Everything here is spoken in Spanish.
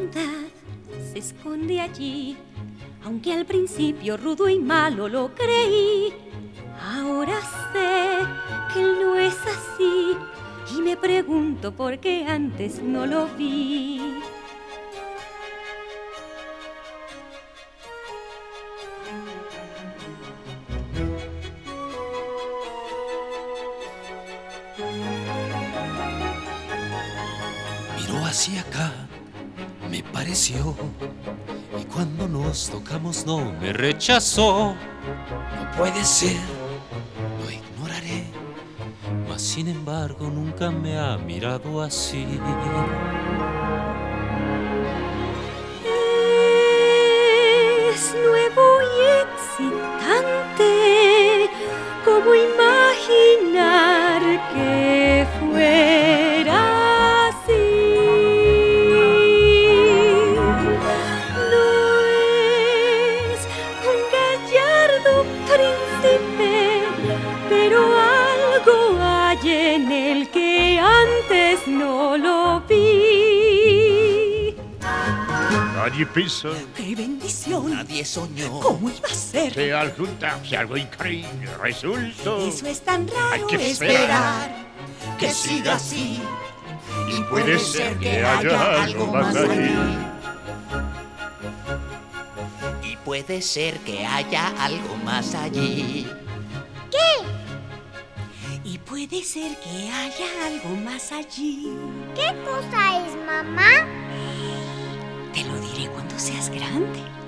bondad se esconde allí. Aunque al principio rudo y malo lo creí, ahora sé que él no es así y me pregunto por qué antes no lo vi. Miró hacia acá, me pareció, y cuando nos tocamos no me rechazó. No puede ser, lo ignoraré, mas sin embargo nunca me ha mirado así. Es nuevo y excitante, como imaginar que fuera así. No es un gallardo príncipe, pero algo hay en él que antes no lo vi. Nadie pensó ¡Qué bendición! Nadie soñó. ¿Cómo iba a ser? que al juntarse algo increíble resultó. Eso es tan Hay raro que esperar Que siga así, Y puede ser que haya algo más allí. y puede ser que haya algo más allí. Y puede ser que haya algo más allí. ¿Qué cosa es, mamá? Te lo diré cuando seas grande.